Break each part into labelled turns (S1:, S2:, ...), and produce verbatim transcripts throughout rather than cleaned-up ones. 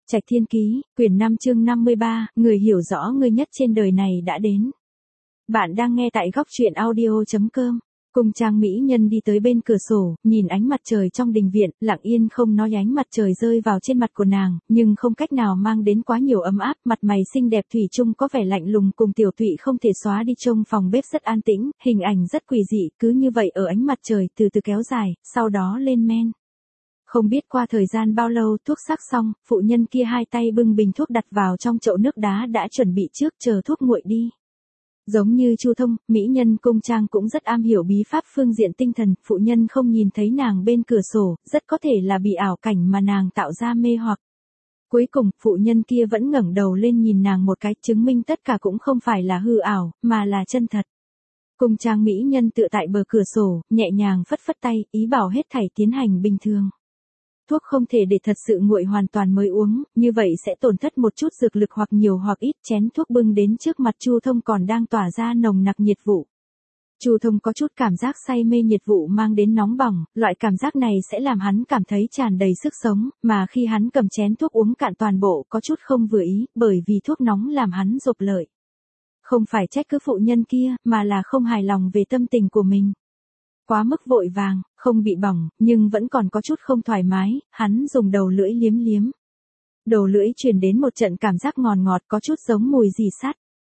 S1: Trạch Thiên Ký, quyển năm chương năm mươi ba, người hiểu rõ ngươi nhất trên đời này đã đến. Bạn đang nghe tại góc truyện audio chấm com. Cung trang mỹ nhân đi tới bên cửa sổ, nhìn ánh mặt trời trong đình viện, lặng yên không nói, ánh mặt trời rơi vào trên mặt của nàng, nhưng không cách nào mang đến quá nhiều ấm áp, mặt mày xinh đẹp thủy chung có vẻ lạnh lùng, cùng tiểu Thụy không thể xóa đi. Trong phòng bếp rất an tĩnh, hình ảnh rất quỷ dị, cứ như vậy ở ánh mặt trời từ từ kéo dài, sau đó lên men. Không biết qua thời gian bao lâu, thuốc sắc xong, phụ nhân kia hai tay bưng bình thuốc đặt vào trong chậu nước đá đã chuẩn bị trước, chờ thuốc nguội đi. Giống như Chu Thông, mỹ nhân Cung Trang cũng rất am hiểu bí pháp phương diện tinh thần, phụ nhân không nhìn thấy nàng bên cửa sổ, rất có thể là bị ảo cảnh mà nàng tạo ra mê hoặc. Cuối cùng, phụ nhân kia vẫn ngẩng đầu lên nhìn nàng một cái, chứng minh tất cả cũng không phải là hư ảo, mà là chân thật. Cung Trang mỹ nhân tựa tại bờ cửa sổ, nhẹ nhàng phất phất tay, ý bảo hết thảy tiến hành bình thường. Thuốc không thể để thật sự nguội hoàn toàn mới uống, như vậy sẽ tổn thất một chút dược lực hoặc nhiều hoặc ít. Chén thuốc bưng đến trước mặt Chu Thông còn đang tỏa ra nồng nặc nhiệt vụ. Chu Thông có chút cảm giác say mê nhiệt vụ mang đến nóng bỏng, loại cảm giác này sẽ làm hắn cảm thấy tràn đầy sức sống, mà khi hắn cầm chén thuốc uống cạn toàn bộ có chút không vừa ý, bởi vì thuốc nóng làm hắn rộp lợi. Không phải trách cứ phụ nhân kia, mà là không hài lòng về tâm tình của mình. Quá mức vội vàng, không bị bỏng, nhưng vẫn còn có chút không thoải mái, hắn dùng đầu lưỡi liếm liếm. Đầu lưỡi truyền đến một trận cảm giác ngọt ngọt, có chút giống mùi rỉ sắt.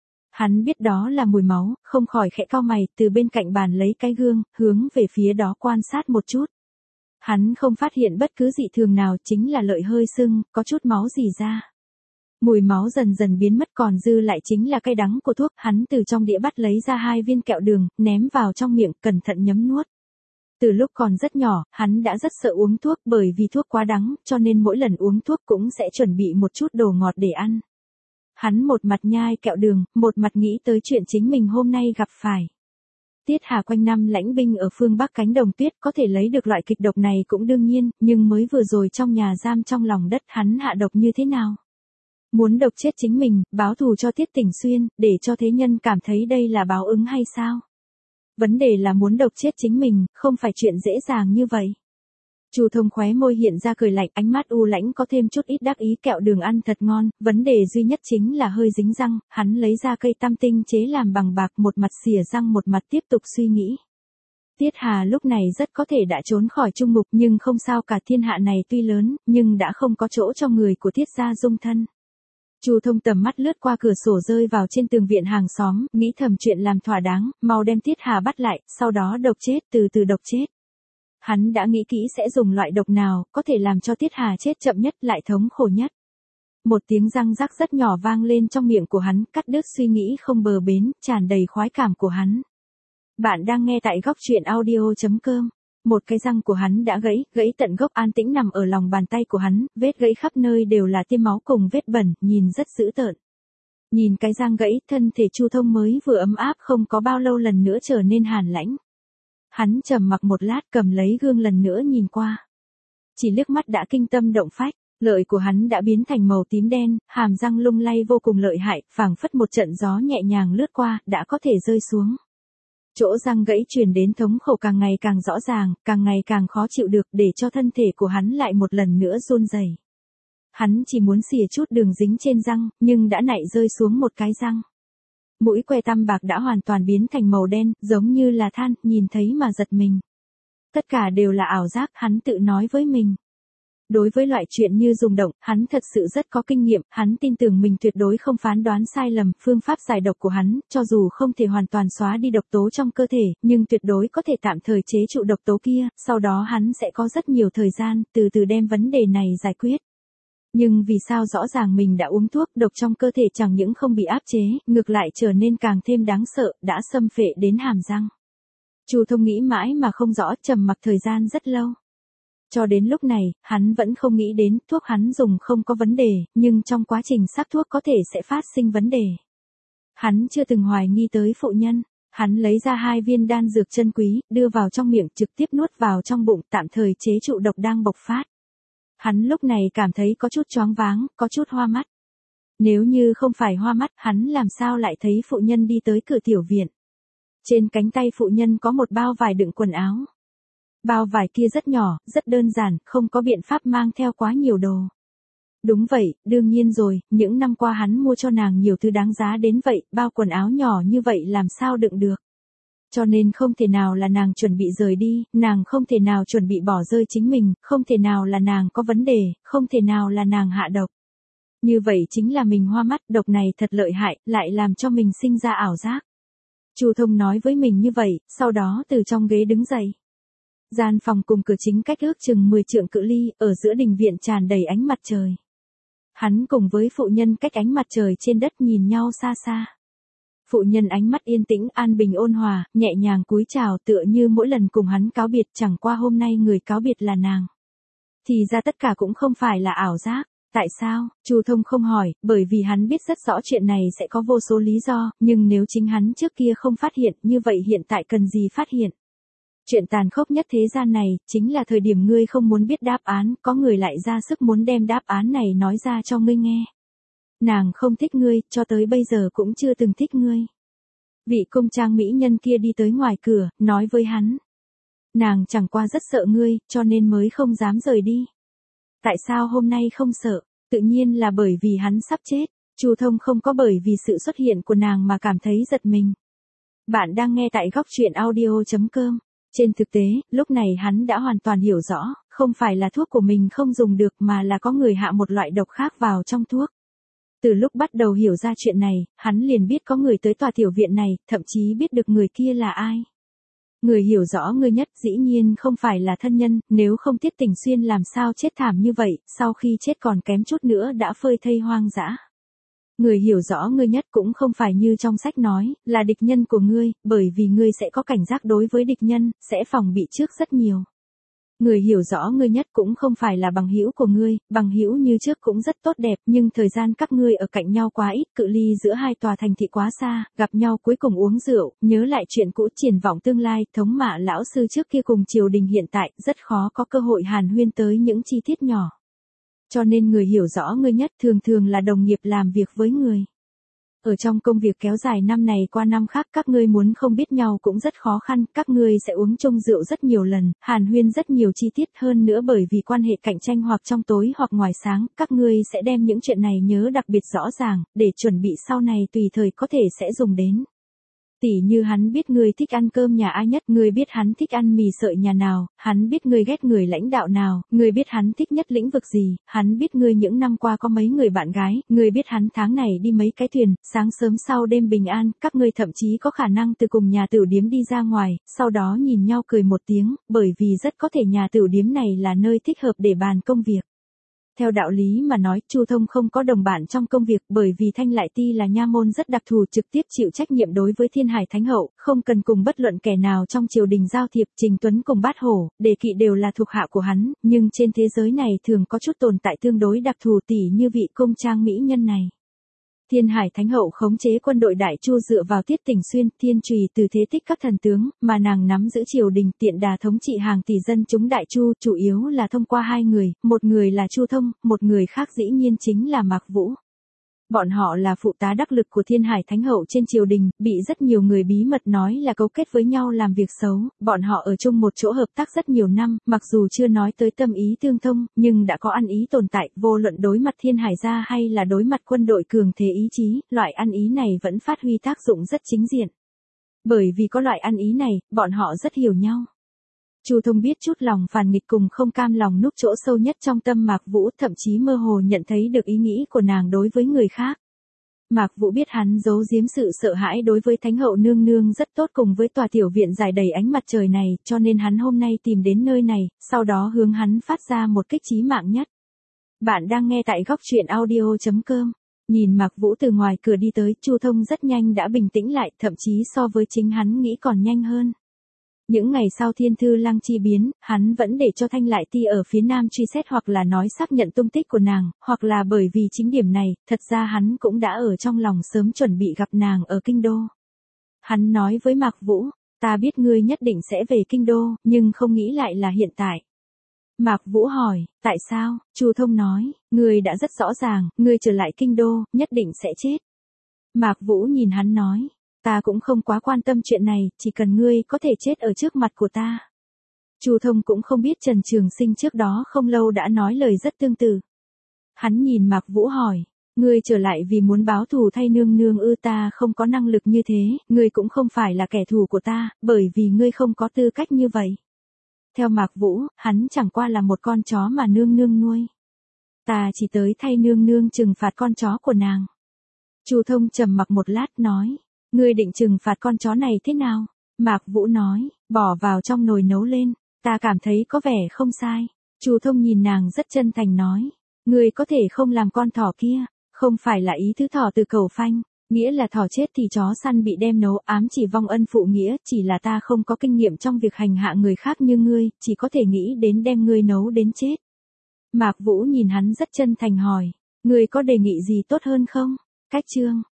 S1: Hắn biết đó là mùi máu, không khỏi khẽ cau mày, từ bên cạnh bàn lấy cái gương, hướng về phía đó quan sát một chút. Hắn không phát hiện bất cứ dị thường nào, chính là lợi hơi sưng, có chút máu rỉ ra. Mùi máu dần dần biến mất, còn dư lại chính là cay đắng của thuốc. Hắn từ trong đĩa bắt lấy ra hai viên kẹo đường, ném vào trong miệng, cẩn thận nhấm nuốt. Từ lúc còn rất nhỏ, hắn đã rất sợ uống thuốc, bởi vì thuốc quá đắng, cho nên mỗi lần uống thuốc cũng sẽ chuẩn bị một chút đồ ngọt để ăn. Hắn một mặt nhai kẹo đường, một mặt nghĩ tới chuyện chính mình hôm nay gặp phải. Tiết Hà quanh năm lãnh binh ở phương Bắc cánh đồng tuyết, có thể lấy được loại kịch độc này cũng đương nhiên, nhưng mới vừa rồi trong nhà giam trong lòng đất hắn hạ độc như thế nào? Muốn độc chết chính mình, báo thù cho Tiết Tỉnh Xuyên, để cho thế nhân cảm thấy đây là báo ứng hay sao? Vấn đề là muốn độc chết chính mình, không phải chuyện dễ dàng như vậy. Chu Thông khóe môi hiện ra cười lạnh, ánh mắt u lãnh có thêm chút ít đắc ý. Kẹo đường ăn thật ngon, vấn đề duy nhất chính là hơi dính răng. Hắn lấy ra cây tam tinh chế làm bằng bạc, một mặt xỉa răng một mặt tiếp tục suy nghĩ. Tiết Hà lúc này rất có thể đã trốn khỏi chung ngục, nhưng không sao cả, thiên hạ này tuy lớn, nhưng đã không có chỗ cho người của Tiết gia dung thân. Chu Thông tầm mắt lướt qua cửa sổ rơi vào trên tường viện hàng xóm, nghĩ thầm chuyện làm thỏa đáng, mau đem Tiết Hà bắt lại, sau đó độc chết, từ từ độc chết. Hắn đã nghĩ kỹ sẽ dùng loại độc nào, có thể làm cho Tiết Hà chết chậm nhất, lại thống khổ nhất. Một tiếng răng rắc rất nhỏ vang lên trong miệng của hắn, cắt đứt suy nghĩ không bờ bến, tràn đầy khoái cảm của hắn. Bạn đang nghe tại góc truyện audio chấm com. Một cái răng của hắn đã gãy, gãy tận gốc, an tĩnh nằm ở lòng bàn tay của hắn, vết gãy khắp nơi đều là tiêm máu cùng vết bẩn, nhìn rất dữ tợn. Nhìn cái răng gãy, thân thể Chu Thông mới vừa ấm áp không có bao lâu lần nữa trở nên hàn lãnh. Hắn trầm mặc một lát, cầm lấy gương lần nữa nhìn qua. Chỉ liếc mắt đã kinh tâm động phách, lợi của hắn đã biến thành màu tím đen, hàm răng lung lay vô cùng lợi hại, phảng phất một trận gió nhẹ nhàng lướt qua, đã có thể rơi xuống. Chỗ răng gãy truyền đến thống khổ càng ngày càng rõ ràng, càng ngày càng khó chịu được, để cho thân thể của hắn lại một lần nữa run rẩy. Hắn chỉ muốn xìa chút đường dính trên răng, nhưng đã nảy rơi xuống một cái răng. Mũi que tăm bạc đã hoàn toàn biến thành màu đen, giống như là than, nhìn thấy mà giật mình. Tất cả đều là ảo giác, hắn tự nói với mình. Đối với loại chuyện như rung động, hắn thật sự rất có kinh nghiệm, hắn tin tưởng mình tuyệt đối không phán đoán sai lầm. Phương pháp giải độc của hắn, cho dù không thể hoàn toàn xóa đi độc tố trong cơ thể, nhưng tuyệt đối có thể tạm thời chế trụ độc tố kia, sau đó hắn sẽ có rất nhiều thời gian, từ từ đem vấn đề này giải quyết. Nhưng vì sao rõ ràng mình đã uống thuốc, độc trong cơ thể chẳng những không bị áp chế, ngược lại trở nên càng thêm đáng sợ, đã xâm phệ đến hàm răng. Chu Thông nghĩ mãi mà không rõ, trầm mặc thời gian rất lâu. Cho đến lúc này, hắn vẫn không nghĩ đến, thuốc hắn dùng không có vấn đề, nhưng trong quá trình sắc thuốc có thể sẽ phát sinh vấn đề. Hắn chưa từng hoài nghi tới phụ nhân, hắn lấy ra hai viên đan dược chân quý, đưa vào trong miệng, trực tiếp nuốt vào trong bụng, tạm thời chế trụ độc đang bộc phát. Hắn lúc này cảm thấy có chút choáng váng, có chút hoa mắt. Nếu như không phải hoa mắt, hắn làm sao lại thấy phụ nhân đi tới cửa tiểu viện. Trên cánh tay phụ nhân có một bao vải đựng quần áo. Bao vải kia rất nhỏ, rất đơn giản, không có biện pháp mang theo quá nhiều đồ. Đúng vậy, đương nhiên rồi, những năm qua hắn mua cho nàng nhiều thứ đáng giá đến vậy, bao quần áo nhỏ như vậy làm sao đựng được. Cho nên không thể nào là nàng chuẩn bị rời đi, nàng không thể nào chuẩn bị bỏ rơi chính mình, không thể nào là nàng có vấn đề, không thể nào là nàng hạ độc. Như vậy chính là mình hoa mắt, độc này thật lợi hại, lại làm cho mình sinh ra ảo giác. Chu Thông nói với mình như vậy, sau đó từ trong ghế đứng dậy. Gian phòng cùng cửa chính cách ước chừng mười trượng cự ly, ở giữa đình viện tràn đầy ánh mặt trời. Hắn cùng với phụ nhân cách ánh mặt trời trên đất nhìn nhau xa xa. Phụ nhân ánh mắt yên tĩnh, an bình ôn hòa, nhẹ nhàng cúi chào tựa như mỗi lần cùng hắn cáo biệt, chẳng qua hôm nay người cáo biệt là nàng. Thì ra tất cả cũng không phải là ảo giác. Tại sao? Chu Thông không hỏi, bởi vì hắn biết rất rõ chuyện này sẽ có vô số lý do, nhưng nếu chính hắn trước kia không phát hiện, như vậy hiện tại cần gì phát hiện? Chuyện tàn khốc nhất thế gian này, chính là thời điểm ngươi không muốn biết đáp án, có người lại ra sức muốn đem đáp án này nói ra cho ngươi nghe. Nàng không thích ngươi, cho tới bây giờ cũng chưa từng thích ngươi. Vị công trang mỹ nhân kia đi tới ngoài cửa, nói với hắn. Nàng chẳng qua rất sợ ngươi, cho nên mới không dám rời đi. Tại sao hôm nay không sợ? Tự nhiên là bởi vì hắn sắp chết. Chu Thông không có bởi vì sự xuất hiện của nàng mà cảm thấy giật mình. Bạn đang nghe tại góc truyện audio chấm com. Trên thực tế, lúc này hắn đã hoàn toàn hiểu rõ, không phải là thuốc của mình không dùng được mà là có người hạ một loại độc khác vào trong thuốc. Từ lúc bắt đầu hiểu ra chuyện này, hắn liền biết có người tới tòa tiểu viện này, thậm chí biết được người kia là ai. Người hiểu rõ ngươi nhất dĩ nhiên không phải là thân nhân, nếu không Tiết Tình Xuyên làm sao chết thảm như vậy, sau khi chết còn kém chút nữa đã phơi thây hoang dã. Người hiểu rõ ngươi nhất cũng không phải như trong sách nói, là địch nhân của ngươi, bởi vì ngươi sẽ có cảnh giác đối với địch nhân, sẽ phòng bị trước rất nhiều. Người hiểu rõ ngươi nhất cũng không phải là bằng hữu của ngươi, bằng hữu như trước cũng rất tốt đẹp, nhưng thời gian các ngươi ở cạnh nhau quá ít, cự ly giữa hai tòa thành thị quá xa, gặp nhau cuối cùng uống rượu, nhớ lại chuyện cũ, triển vọng tương lai, thống mạ lão sư trước kia cùng triều đình hiện tại, rất khó có cơ hội hàn huyên tới những chi tiết nhỏ. Cho nên người hiểu rõ ngươi nhất thường thường là đồng nghiệp làm việc với người. Ở trong công việc kéo dài năm này qua năm khác, các ngươi muốn không biết nhau cũng rất khó khăn, các ngươi sẽ uống chung rượu rất nhiều lần, hàn huyên rất nhiều chi tiết hơn nữa, bởi vì quan hệ cạnh tranh hoặc trong tối hoặc ngoài sáng, các ngươi sẽ đem những chuyện này nhớ đặc biệt rõ ràng, để chuẩn bị sau này tùy thời có thể sẽ dùng đến. Tỉ như hắn biết ngươi thích ăn cơm nhà ai nhất, ngươi biết hắn thích ăn mì sợi nhà nào, hắn biết ngươi ghét người lãnh đạo nào, ngươi biết hắn thích nhất lĩnh vực gì, hắn biết ngươi những năm qua có mấy người bạn gái, ngươi biết hắn tháng này đi mấy cái thuyền, sáng sớm sau đêm bình an, các ngươi thậm chí có khả năng từ cùng nhà tửu điếm đi ra ngoài, sau đó nhìn nhau cười một tiếng, bởi vì rất có thể nhà tửu điếm này là nơi thích hợp để bàn công việc. Theo đạo lý mà nói, Chu Thông không có đồng bạn trong công việc, bởi vì Thanh Lại Ti là nha môn rất đặc thù, trực tiếp chịu trách nhiệm đối với Thiên Hải Thánh Hậu, không cần cùng bất luận kẻ nào trong triều đình giao thiệp. Trình Tuấn cùng Bát Hổ, Đề Kỵ đều là thuộc hạ của hắn, nhưng trên thế giới này thường có chút tồn tại tương đối đặc thù, tỉ như vị công trang mỹ nhân này. Thiên Hải Thánh Hậu khống chế quân đội Đại Chu dựa vào Tiết Tình Xuyên, Thiên Trùy từ thế tích các thần tướng, mà nàng nắm giữ triều đình, tiện đà thống trị hàng tỷ dân chúng Đại Chu, chủ yếu là thông qua hai người, một người là Chu Thông, một người khác dĩ nhiên chính là Mạc Vũ. Bọn họ là phụ tá đắc lực của Thiên Hải Thánh Hậu trên triều đình, bị rất nhiều người bí mật nói là cấu kết với nhau làm việc xấu, bọn họ ở chung một chỗ hợp tác rất nhiều năm, mặc dù chưa nói tới tâm ý tương thông, nhưng đã có ăn ý tồn tại, vô luận đối mặt Thiên Hải gia hay là đối mặt quân đội cường thế ý chí, loại ăn ý này vẫn phát huy tác dụng rất chính diện. Bởi vì có loại ăn ý này, bọn họ rất hiểu nhau. Chu Thông biết chút lòng phản nghịch cùng không cam lòng núp chỗ sâu nhất trong tâm Mạc Vũ, thậm chí mơ hồ nhận thấy được ý nghĩ của nàng đối với người khác. Mạc Vũ biết hắn giấu giếm sự sợ hãi đối với Thánh Hậu nương nương rất tốt cùng với tòa tiểu viện dài đầy ánh mặt trời này, cho nên hắn hôm nay tìm đến nơi này, sau đó hướng hắn phát ra một kích chí mạng nhất. Bạn đang nghe tại góc truyện audio chấm com. Nhìn Mạc Vũ từ ngoài cửa đi tới, Chu Thông rất nhanh đã bình tĩnh lại, thậm chí so với chính hắn nghĩ còn nhanh hơn. Những ngày sau Thiên Thư Lăng chi biến, hắn vẫn để cho Thanh Lại Ti ở phía nam truy xét hoặc là nói xác nhận tung tích của nàng, hoặc là bởi vì chính điểm này, thật ra hắn cũng đã ở trong lòng sớm chuẩn bị gặp nàng ở Kinh Đô. Hắn nói với Mạc Vũ, ta biết ngươi nhất định sẽ về Kinh Đô, nhưng không nghĩ lại là hiện tại. Mạc Vũ hỏi, tại sao? Chu Thông nói, ngươi đã rất rõ ràng, ngươi trở lại Kinh Đô, nhất định sẽ chết. Mạc Vũ nhìn hắn nói, ta cũng không quá quan tâm chuyện này, chỉ cần ngươi có thể chết ở trước mặt của ta. Chu Thông cũng không biết Trần Trường Sinh trước đó không lâu đã nói lời rất tương tự. Hắn nhìn Mạc Vũ hỏi, ngươi trở lại vì muốn báo thù thay nương nương ư? Ta không có năng lực như thế, ngươi cũng không phải là kẻ thù của ta, bởi vì ngươi không có tư cách như vậy. Theo Mạc Vũ, hắn chẳng qua là một con chó mà nương nương nuôi. Ta chỉ tới thay nương nương trừng phạt con chó của nàng. Chu Thông trầm mặc một lát nói, ngươi định trừng phạt con chó này thế nào? Mạc Vũ nói, bỏ vào trong nồi nấu lên, ta cảm thấy có vẻ không sai. Chu Thông nhìn nàng rất chân thành nói, ngươi có thể không làm con thỏ kia, không phải là ý thứ thỏ từ cầu phanh, nghĩa là thỏ chết thì chó săn bị đem nấu, ám chỉ vong ân phụ nghĩa, chỉ là ta không có kinh nghiệm trong việc hành hạ người khác như ngươi, chỉ có thể nghĩ đến đem ngươi nấu đến chết. Mạc Vũ nhìn hắn rất chân thành hỏi, ngươi có đề nghị gì tốt hơn không? Cách chương